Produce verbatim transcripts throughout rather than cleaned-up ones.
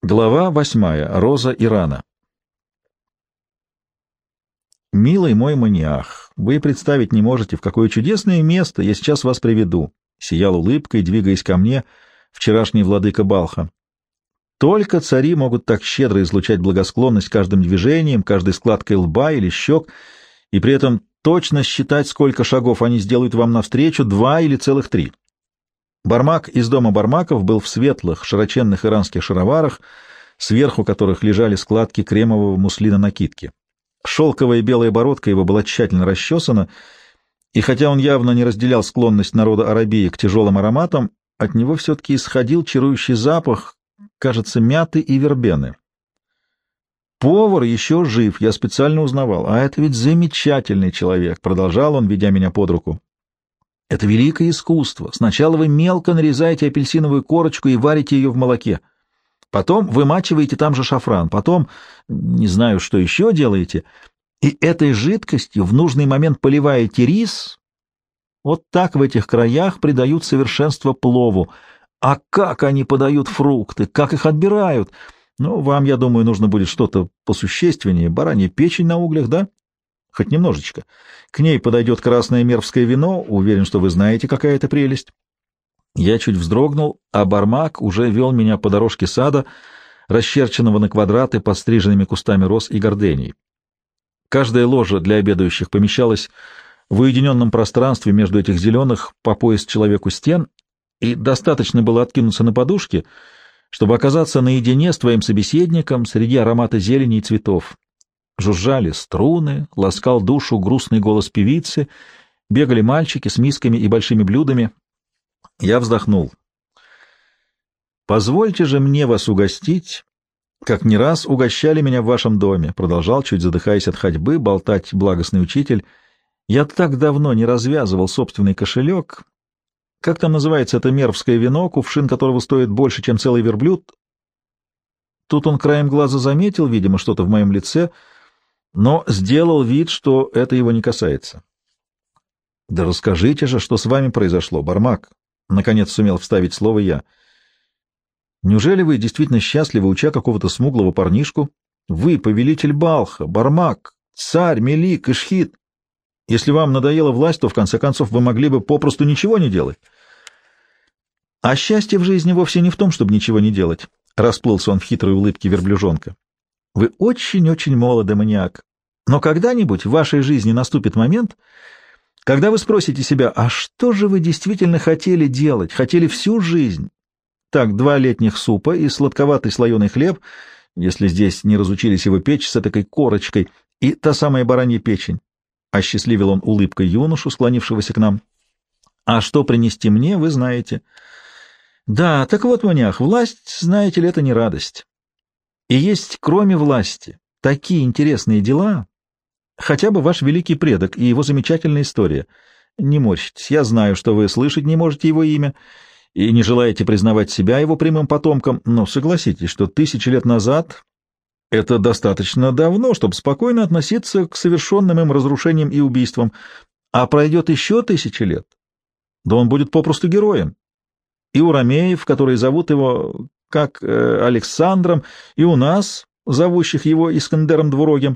Глава восьмая. Роза Ирана. «Милый мой маниах, вы представить не можете, в какое чудесное место я сейчас вас приведу», — сиял улыбкой, двигаясь ко мне, вчерашний владыка Балха. «Только цари могут так щедро излучать благосклонность каждым движением, каждой складкой лба или щек, и при этом точно считать, сколько шагов они сделают вам навстречу, два или целых три». Бармак из дома Бармаков был в светлых, широченных иранских шароварах, сверху которых лежали складки кремового муслина накидки. Шелковая белая бородка его была тщательно расчесана, и хотя он явно не разделял склонность народа Арабии к тяжелым ароматам, от него все-таки исходил чарующий запах, кажется, мяты и вербены. «Повар еще жив, я специально узнавал, а это ведь замечательный человек», — продолжал он, ведя меня под руку. «Это великое искусство. Сначала вы мелко нарезаете апельсиновую корочку и варите ее в молоке. Потом вымачиваете там же шафран. Потом, не знаю, что еще делаете, и этой жидкостью в нужный момент поливаете рис. Вот так в этих краях придают совершенство плову. А как они подают фрукты, как их отбирают? Ну, вам, я думаю, нужно будет что-то посущественнее. Баранья печень на углях, да? Хоть немножечко. К ней подойдет красное мервское вино. Уверен, что вы знаете, какая это прелесть». Я чуть вздрогнул, а Бармак уже вел меня по дорожке сада, расчерченного на квадраты подстриженными кустами роз и гордений. Каждая ложа для обедающих помещалась в уединенном пространстве между этих зеленых по пояс человеку стен, и достаточно было откинуться на подушке, чтобы оказаться наедине с твоим собеседником среди аромата зелени и цветов. Жужжали струны, ласкал душу грустный голос певицы, бегали мальчики с мисками и большими блюдами. Я вздохнул. «Позвольте же мне вас угостить, как не раз угощали меня в вашем доме», — продолжал, чуть задыхаясь от ходьбы, болтать благостный учитель. «Я так давно не развязывал собственный кошелек. Как там называется это мервское вино, кувшин которого стоит больше, чем целый верблюд?» Тут он краем глаза заметил, видимо, что-то в моем лице, но сделал вид, что это его не касается. «Да расскажите же, что с вами произошло, Бармак», — наконец сумел вставить слово я. «Неужели вы действительно счастливы, уча какого-то смуглого парнишку? Вы, повелитель Балха, Бармак, царь, Мелик, Ишхит. Если вам надоела власть, то в конце концов вы могли бы попросту ничего не делать». «А счастье в жизни вовсе не в том, чтобы ничего не делать», — расплылся он в хитрой улыбке верблюжонка. «Вы очень-очень молоды, маниак. Но когда-нибудь в вашей жизни наступит момент, когда вы спросите себя, а что же вы действительно хотели делать, хотели всю жизнь? Так, два летних супа и сладковатый слоеный хлеб, если здесь не разучились его печь с этакой корочкой, и та самая баранья печень». Осчастливил он улыбкой юношу, склонившегося к нам. «А что принести мне, вы знаете». «Да, так вот, маньях, власть, знаете ли, это не радость. И есть, кроме власти, такие интересные дела, хотя бы ваш великий предок и его замечательная история. Не морщитесь, я знаю, что вы слышать не можете его имя и не желаете признавать себя его прямым потомком, но согласитесь, что тысячи лет назад это достаточно давно, чтобы спокойно относиться к совершенным им разрушениям и убийствам, а пройдет еще тысячи лет, да он будет попросту героем. И у ромеев, которые зовут его как э, Александром, и у нас, зовущих его Искандером Двурогим.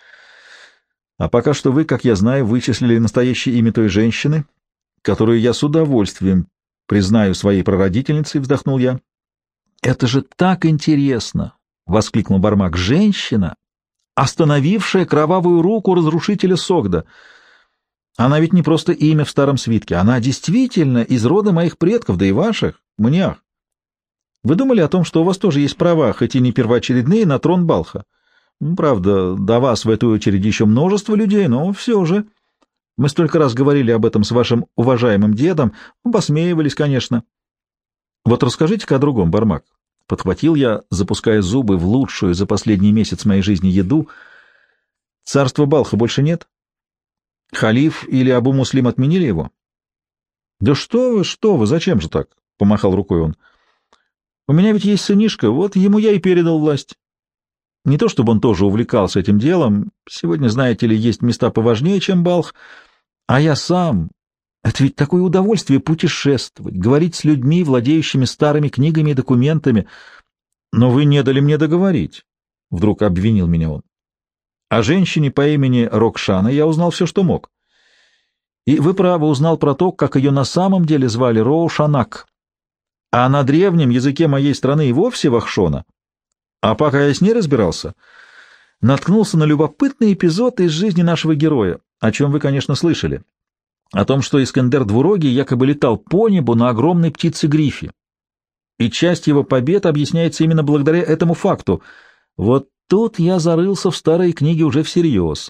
А пока что вы, как я знаю, вычислили настоящее имя той женщины, которую я с удовольствием признаю своей прародительницей, — вздохнул я. — Это же так интересно! — воскликнул Бармак. — Женщина, остановившая кровавую руку разрушителя Согда. Она ведь не просто имя в старом свитке, она действительно из рода моих предков, да и ваших, маниах. Вы думали о том, что у вас тоже есть права, хоть и не первоочередные, на трон Балха? Правда, до вас в этой очереди еще множество людей, но все же. Мы столько раз говорили об этом с вашим уважаемым дедом, посмеивались, конечно. Вот расскажите-ка о другом, Бармак. Подхватил я, запуская зубы в лучшую за последний месяц моей жизни еду. Царства Балха больше нет? Халиф или Абу-Муслим отменили его? — Да что вы, что вы, зачем же так? — помахал рукой он. — У меня ведь есть сынишка, вот ему я и передал власть. Не то чтобы он тоже увлекался этим делом, сегодня, знаете ли, есть места поважнее, чем Балх, а я сам... Это ведь такое удовольствие путешествовать, говорить с людьми, владеющими старыми книгами и документами. Но вы не дали мне договорить, — вдруг обвинил меня он. О женщине по имени Рокшана я узнал все, что мог. И вы, право, узнал про то, как ее на самом деле звали Роушанак. А на древнем языке моей страны и вовсе Вахшона. А пока я с ней разбирался, наткнулся на любопытный эпизод из жизни нашего героя, о чем вы, конечно, слышали. О том, что Искандер Двурогий якобы летал по небу на огромной птице-грифе. И часть его побед объясняется именно благодаря этому факту. Вот тут я зарылся в старые книги уже всерьез.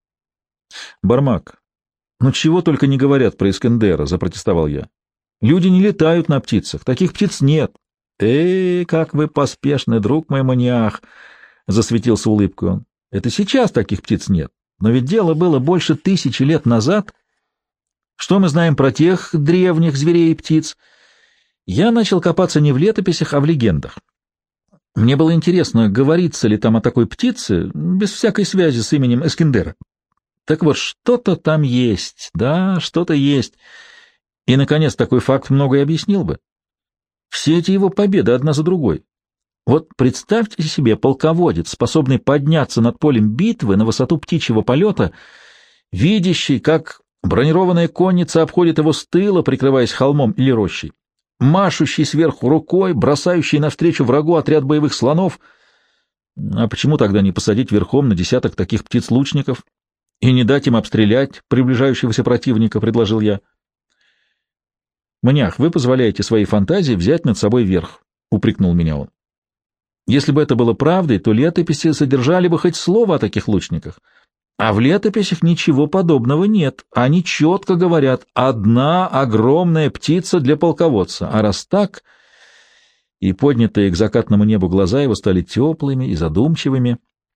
Бармак, ну чего только не говорят про Искандера, — запротестовал я. Люди не летают на птицах, таких птиц нет. Эй, как вы поспешны, друг мой маниах, — засветился улыбкой он. Это сейчас таких птиц нет, но ведь дело было больше тысячи лет назад. Что мы знаем про тех древних зверей и птиц? Я начал копаться не в летописях, а в легендах. Мне было интересно, говорится ли там о такой птице, без всякой связи с именем Искандера. Так вот, что-то там есть, да, что-то есть. И, наконец, такой факт многое объяснил бы. Все эти его победы одна за другой. Вот представьте себе полководец, способный подняться над полем битвы на высоту птичьего полета, видящий, как бронированная конница обходит его с тыла, прикрываясь холмом или рощей, машущий сверху рукой, бросающий навстречу врагу отряд боевых слонов. А почему тогда не посадить верхом на десяток таких птиц-лучников и не дать им обстрелять приближающегося противника, — предложил я. — Мнях, вы позволяете своей фантазии взять над собой верх, — упрекнул меня он. Если бы это было правдой, то летописи содержали бы хоть слово о таких лучниках. А в летописях ничего подобного нет. Они четко говорят: одна огромная птица для полководца. А раз так... И поднятые к закатному небу глаза его стали теплыми и задумчивыми.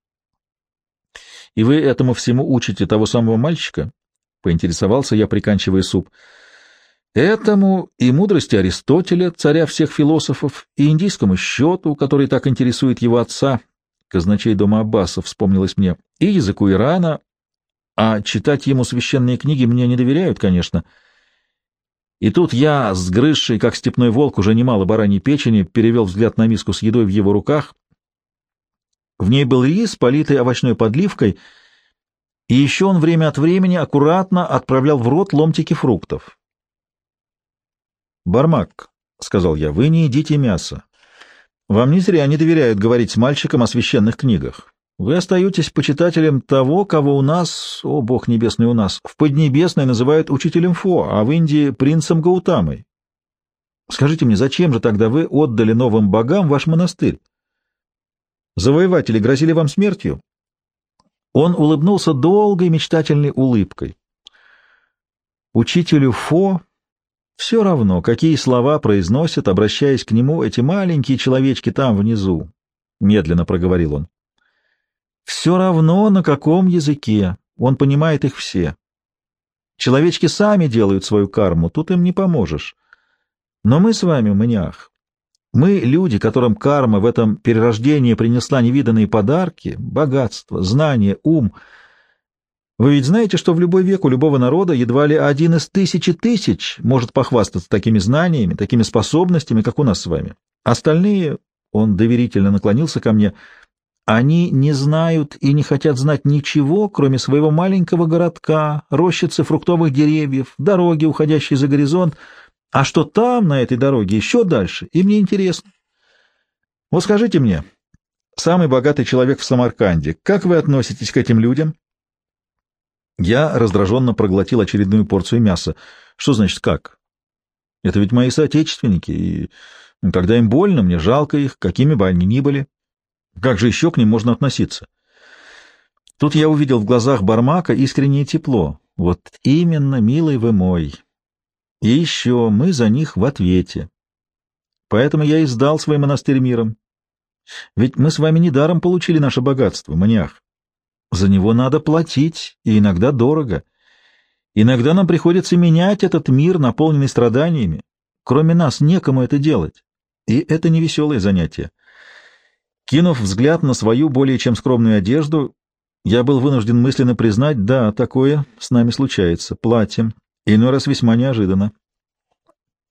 — И вы этому всему учите того самого мальчика? — поинтересовался я, приканчивая суп. — Этому и мудрости Аристотеля, царя всех философов, и индийскому счету, который так интересует его отца, казначей дома Аббасов, вспомнилось мне, и языку Ирана, а читать ему священные книги мне не доверяют, конечно. И тут я, сгрызший, как степной волк, уже немало бараньей печени, перевел взгляд на миску с едой в его руках. В ней был рис, политый овощной подливкой, и еще он время от времени аккуратно отправлял в рот ломтики фруктов. «Бармак», — сказал я, — «вы не едите мясо. Вам не зря не доверяют говорить с мальчиком о священных книгах. Вы остаетесь почитателем того, кого у нас, о бог небесный у нас, в Поднебесной называют учителем Фо, а в Индии — принцем Гаутамой. Скажите мне, зачем же тогда вы отдали новым богам ваш монастырь? Завоеватели грозили вам смертью?» Он улыбнулся долгой мечтательной улыбкой. Учителю Фо все равно, какие слова произносят, обращаясь к нему, эти маленькие человечки там внизу, — медленно проговорил он. Все равно, на каком языке, он понимает их все. Человечки сами делают свою карму, тут им не поможешь. Но мы с вами, Маниах, мы, люди, которым карма в этом перерождении принесла невиданные подарки, богатство, знание, ум. Вы ведь знаете, что в любой век у любого народа едва ли один из тысячи тысяч может похвастаться такими знаниями, такими способностями, как у нас с вами. Остальные, он доверительно наклонился ко мне, они не знают и не хотят знать ничего, кроме своего маленького городка, рощицы фруктовых деревьев, дороги, уходящей за горизонт. А что там, на этой дороге, еще дальше, им не интересно. Вот скажите мне, самый богатый человек в Самарканде, как вы относитесь к этим людям? Я раздраженно проглотил очередную порцию мяса. Что значит «как»? Это ведь мои соотечественники, и когда им больно, мне жалко их, какими бы они ни были. Как же еще к ним можно относиться? Тут я увидел в глазах Бармака искреннее тепло. Вот именно, милый вы мой. И еще мы за них в ответе. Поэтому я и сдал свой монастырь миром. Ведь мы с вами недаром получили наше богатство, Маниах. За него надо платить, и иногда дорого. Иногда нам приходится менять этот мир, наполненный страданиями. Кроме нас некому это делать. И это не веселое занятие. Кинув взгляд на свою более чем скромную одежду, я был вынужден мысленно признать, да, такое с нами случается. Платим. Иной раз весьма неожиданно.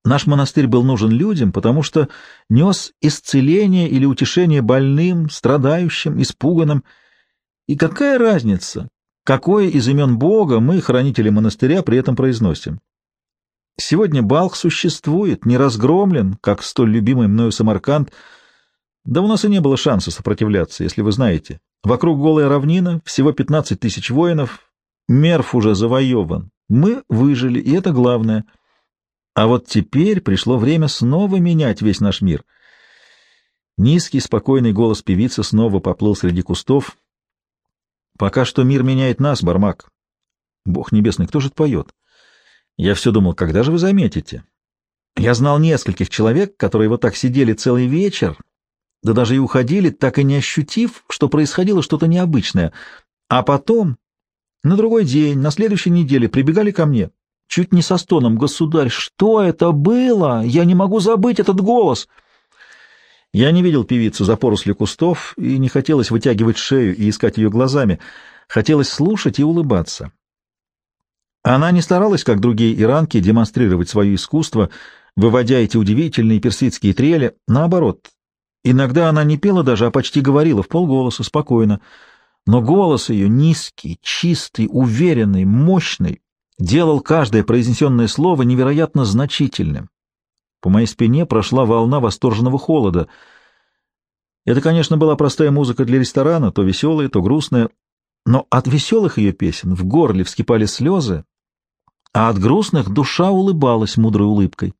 Наш монастырь был нужен людям, потому что нес исцеление или утешение больным, страдающим, испуганным. И какая разница, какое из имен Бога мы, хранители монастыря, при этом произносим? Сегодня Балх существует, не разгромлен, как столь любимый мною Самарканд. Да у нас и не было шанса сопротивляться, если вы знаете. Вокруг голая равнина, всего пятнадцать тысяч воинов, Мерв уже завоеван. Мы выжили, и это главное. А вот теперь пришло время снова менять весь наш мир. Низкий, спокойный голос певицы снова поплыл среди кустов. Пока что мир меняет нас, Бармак. Бог небесный, кто же это поет? Я все думал, когда же вы заметите? Я знал нескольких человек, которые вот так сидели целый вечер, да даже и уходили, так и не ощутив, что происходило что-то необычное. А потом, на другой день, на следующей неделе, прибегали ко мне. Чуть не со стоном: «Государь, что это было? Я не могу забыть этот голос!» Я не видел певицу за порослью кустов, и не хотелось вытягивать шею и искать ее глазами. Хотелось слушать и улыбаться. Она не старалась, как другие иранки, демонстрировать свое искусство, выводя эти удивительные персидские трели. Наоборот, иногда она не пела даже, а почти говорила вполголоса, спокойно. Но голос ее низкий, чистый, уверенный, мощный, делал каждое произнесенное слово невероятно значительным. По моей спине прошла волна восторженного холода. Это, конечно, была простая музыка для ресторана, то веселая, то грустная, но от веселых ее песен в горле вскипали слезы, а от грустных душа улыбалась мудрой улыбкой.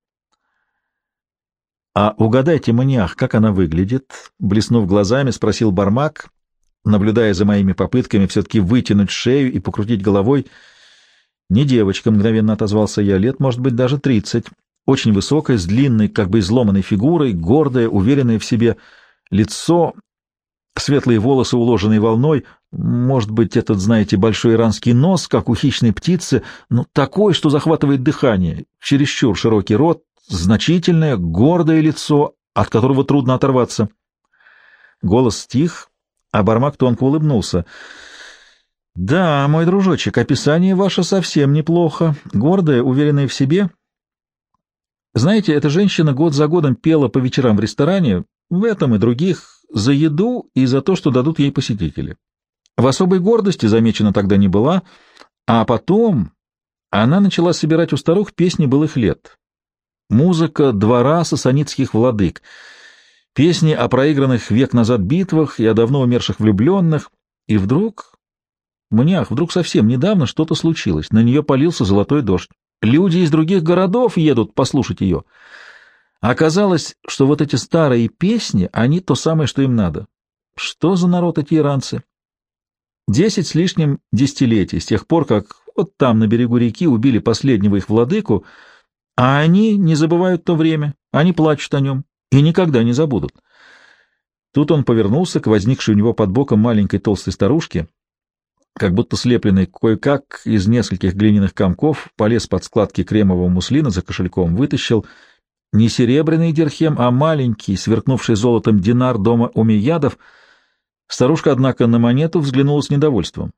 — А угадайте, маниах, как она выглядит? — блеснув глазами, спросил Бармак, наблюдая за моими попытками все-таки вытянуть шею и покрутить головой. — Не девочка, — мгновенно отозвался я, — лет, может быть, даже тридцать. Очень высокая, с длинной, как бы изломанной фигурой, гордая, уверенная в себе, лицо, светлые волосы, уложенные волной, может быть, этот, знаете, большой иранский нос, как у хищной птицы, но такой, что захватывает дыхание, чересчур широкий рот, значительное, гордое лицо, от которого трудно оторваться. Голос стих, а Бармак тонко улыбнулся. — Да, мой дружочек, описание ваше совсем неплохо. Гордая, уверенная в себе. Знаете, эта женщина год за годом пела по вечерам в ресторане, в этом и других, за еду и за то, что дадут ей посетители. В особой гордости замечена тогда не была, а потом она начала собирать у старух песни былых лет. Музыка двора сасанидских владык, песни о проигранных век назад битвах и о давно умерших влюбленных. И вдруг, мнях, вдруг совсем недавно что-то случилось, на нее полился золотой дождь. Люди из других городов едут послушать ее. Оказалось, что вот эти старые песни, они то самое, что им надо. Что за народ эти иранцы? Десять с лишним десятилетий, с тех пор, как вот там, на берегу реки, убили последнего их владыку, а они не забывают то время, они плачут о нем и никогда не забудут. Тут он повернулся к возникшей у него под боком маленькой толстой старушке, как будто слепленный кое-как из нескольких глиняных комков, полез под складки кремового муслина за кошельком, вытащил не серебряный дирхем, а маленький, сверкнувший золотом динар дома умейядов. Старушка, однако, на монету взглянула с недовольством.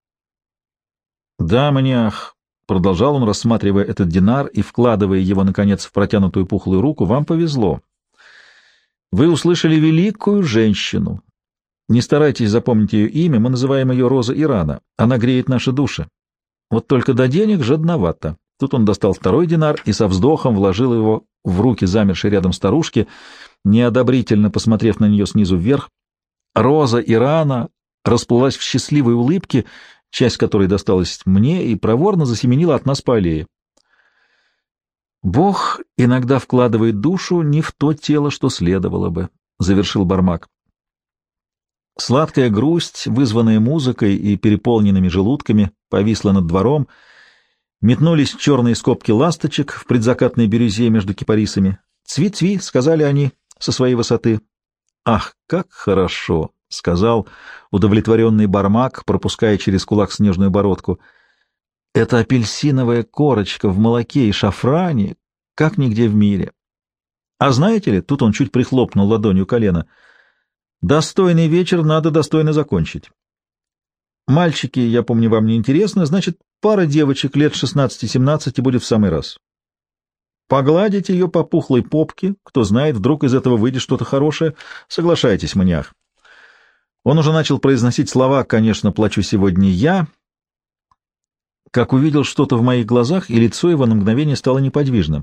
— Да, маниах, — продолжал он, рассматривая этот динар и вкладывая его, наконец, в протянутую пухлую руку, — вам повезло. Вы услышали великую женщину. Не старайтесь запомнить ее имя, мы называем ее Роза Ирана. Она греет наши души. Вот только до денег жадновато. Тут он достал второй динар и со вздохом вложил его в руки замершей рядом старушки, неодобрительно посмотрев на нее снизу вверх. Роза Ирана расплылась в счастливой улыбке, часть которой досталась мне, и проворно засеменила от нас по аллее. «Бог иногда вкладывает душу не в то тело, что следовало бы», — завершил Бармак. Сладкая грусть, вызванная музыкой и переполненными желудками, повисла над двором. Метнулись черные скобки ласточек в предзакатной бирюзе между кипарисами. «Цви-цви», — сказали они со своей высоты. «Ах, как хорошо!» — сказал удовлетворенный Бармак, пропуская через кулак снежную бородку. «Это апельсиновая корочка в молоке и шафране, как нигде в мире. А знаете ли, тут он чуть прихлопнул ладонью колено, достойный вечер надо достойно закончить. Мальчики, я помню, вам не интересно, значит, пара девочек лет шестнадцати-семнадцати будет в самый раз. Погладить ее по пухлой попке, кто знает, вдруг из этого выйдет что-то хорошее. Соглашайтесь, маньяк. Он уже начал произносить слова «конечно, плачу сегодня я», как увидел что-то в моих глазах, и лицо его на мгновение стало неподвижным.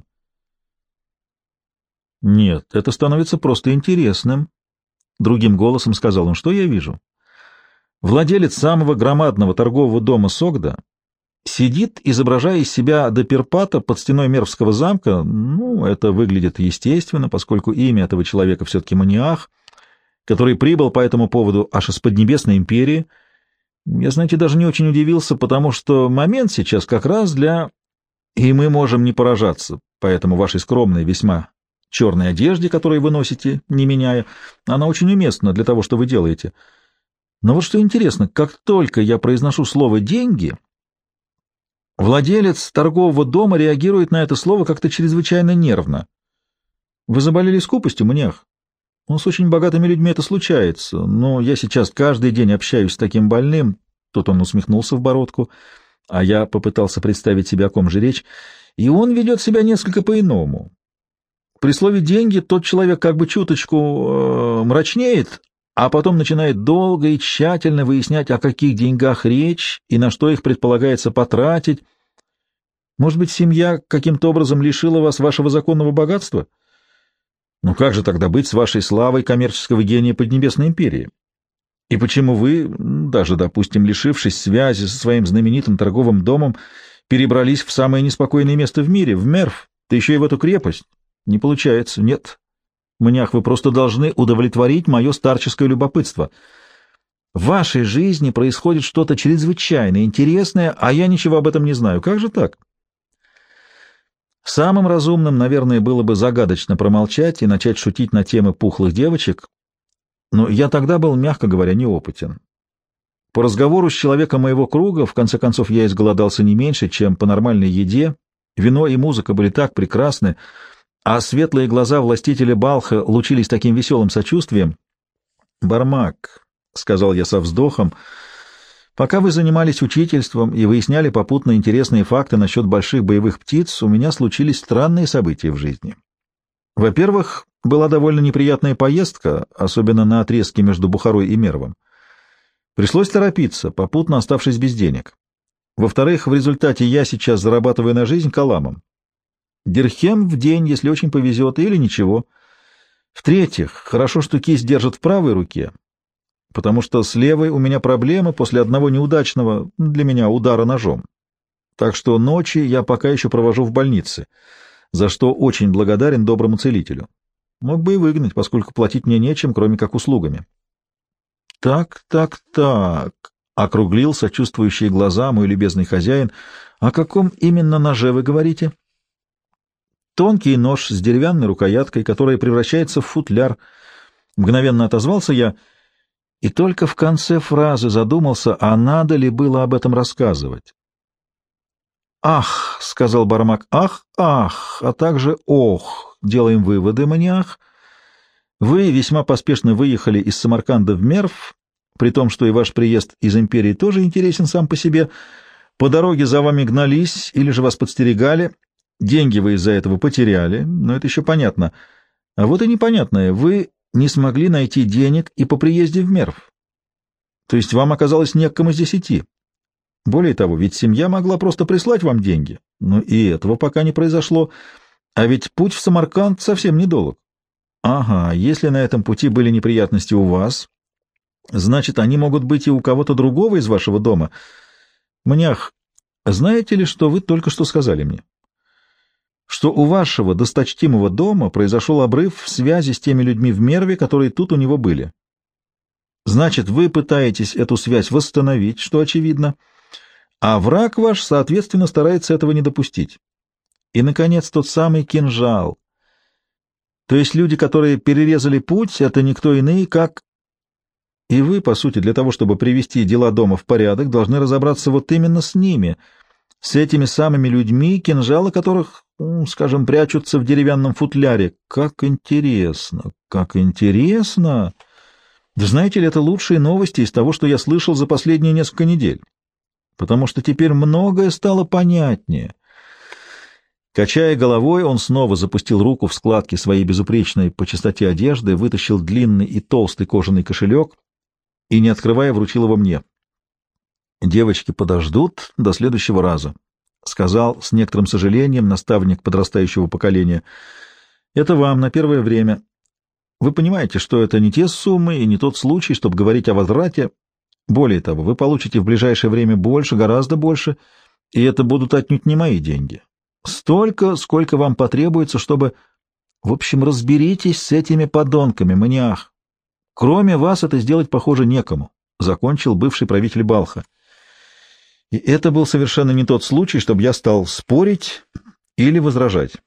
«Нет, это становится просто интересным», — другим голосом сказал он. «Что я вижу? Владелец самого громадного торгового дома Согда сидит, изображая из себя Доперпата под стеной Мервского замка. Ну, это выглядит естественно, поскольку имя этого человека все-таки Маниах, который прибыл по этому поводу аж из Поднебесной империи. Я, знаете, даже не очень удивился, потому что момент сейчас как раз для... И мы можем не поражаться, поэтому вашей скромной, весьма черной одежде, которую вы носите, не меняя, она очень уместна для того, что вы делаете. Но вот что интересно, как только я произношу слово «деньги», владелец торгового дома реагирует на это слово как-то чрезвычайно нервно. Вы заболели скупостью, Маниах? Ну, с очень богатыми людьми это случается, но я сейчас каждый день общаюсь с таким больным. Тут он усмехнулся в бородку, а я попытался представить себе, о ком же речь, и он ведет себя несколько по-иному. При слове «деньги» тот человек как бы чуточку э, мрачнеет, а потом начинает долго и тщательно выяснять, о каких деньгах речь и на что их предполагается потратить. Может быть, семья каким-то образом лишила вас вашего законного богатства? Ну как же тогда быть с вашей славой коммерческого гения Поднебесной империи? И почему вы, даже, допустим, лишившись связи со своим знаменитым торговым домом, перебрались в самое неспокойное место в мире, в Мерв, да еще и в эту крепость? Не получается, нет. Маниах, вы просто должны удовлетворить мое старческое любопытство. В вашей жизни происходит что-то чрезвычайно интересное, а я ничего об этом не знаю. Как же так? Самым разумным, наверное, было бы загадочно промолчать и начать шутить на темы пухлых девочек, но я тогда был, мягко говоря, неопытен. По разговору с человеком моего круга, в конце концов, я изголодался не меньше, чем по нормальной еде. Вино и музыка были так прекрасны, а светлые глаза властителя Балха лучились таким веселым сочувствием. «Бармак», — сказал я со вздохом, — «пока вы занимались учительством и выясняли попутно интересные факты насчет больших боевых птиц, у меня случились странные события в жизни. Во-первых, была довольно неприятная поездка, особенно на отрезке между Бухарой и Мервом. Пришлось торопиться, попутно оставшись без денег. Во-вторых, в результате я сейчас зарабатываю на жизнь каламом. Дирхем в день, если очень повезет, или ничего. В-третьих, хорошо, что кисть держит в правой руке, потому что с левой у меня проблемы после одного неудачного для меня удара ножом. Так что ночи я пока еще провожу в больнице, за что очень благодарен доброму целителю. Мог бы и выгнать, поскольку платить мне нечем, кроме как услугами». «Так, так, так», — округлил сочувствующие глаза мой любезный хозяин. «О каком именно ноже вы говорите?» «Тонкий нож с деревянной рукояткой, которая превращается в футляр», — мгновенно отозвался я, и только в конце фразы задумался, а надо ли было об этом рассказывать. «Ах», — сказал Бармак, — «ах, ах, а также ох, делаем выводы, Маниах. Вы весьма поспешно выехали из Самарканда в Мерв, при том, что и ваш приезд из империи тоже интересен сам по себе. По дороге за вами гнались или же вас подстерегали. Деньги вы из-за этого потеряли, но это еще понятно. А вот и непонятное, вы не смогли найти денег и по приезде в Мерв. То есть вам оказалось не к кому здесь идти. Более того, ведь семья могла просто прислать вам деньги, но и этого пока не произошло. А ведь путь в Самарканд совсем недолг. Ага, если на этом пути были неприятности у вас, значит, они могут быть и у кого-то другого из вашего дома. Маниах, знаете ли, что вы только что сказали мне? Что у вашего досточтимого дома произошел обрыв в связи с теми людьми в Мерве, которые тут у него были. Значит, вы пытаетесь эту связь восстановить, что очевидно, а враг ваш, соответственно, старается этого не допустить. И, наконец, тот самый кинжал. То есть люди, которые перерезали путь, это никто иные, как... И вы, по сути, для того, чтобы привести дела дома в порядок, должны разобраться вот именно с ними, с этими самыми людьми, кинжалы которых, скажем, прячутся в деревянном футляре. Как интересно, как интересно! Вы знаете ли, это лучшие новости из того, что я слышал за последние несколько недель, потому что теперь многое стало понятнее. Качая головой, он снова запустил руку в складки своей безупречной по чистоте одежды, вытащил длинный и толстый кожаный кошелек и, не открывая, вручил его мне. «Девочки подождут до следующего раза», — сказал с некоторым сожалением наставник подрастающего поколения. «Это вам на первое время. Вы понимаете, что это не те суммы и не тот случай, чтобы говорить о возврате. Более того, вы получите в ближайшее время больше, гораздо больше, и это будут отнюдь не мои деньги. Столько, сколько вам потребуется, чтобы... В общем, разберитесь с этими подонками, маниах. Кроме вас это сделать, похоже, некому», — закончил бывший правитель Балха. И это был совершенно не тот случай, чтобы я стал спорить или возражать.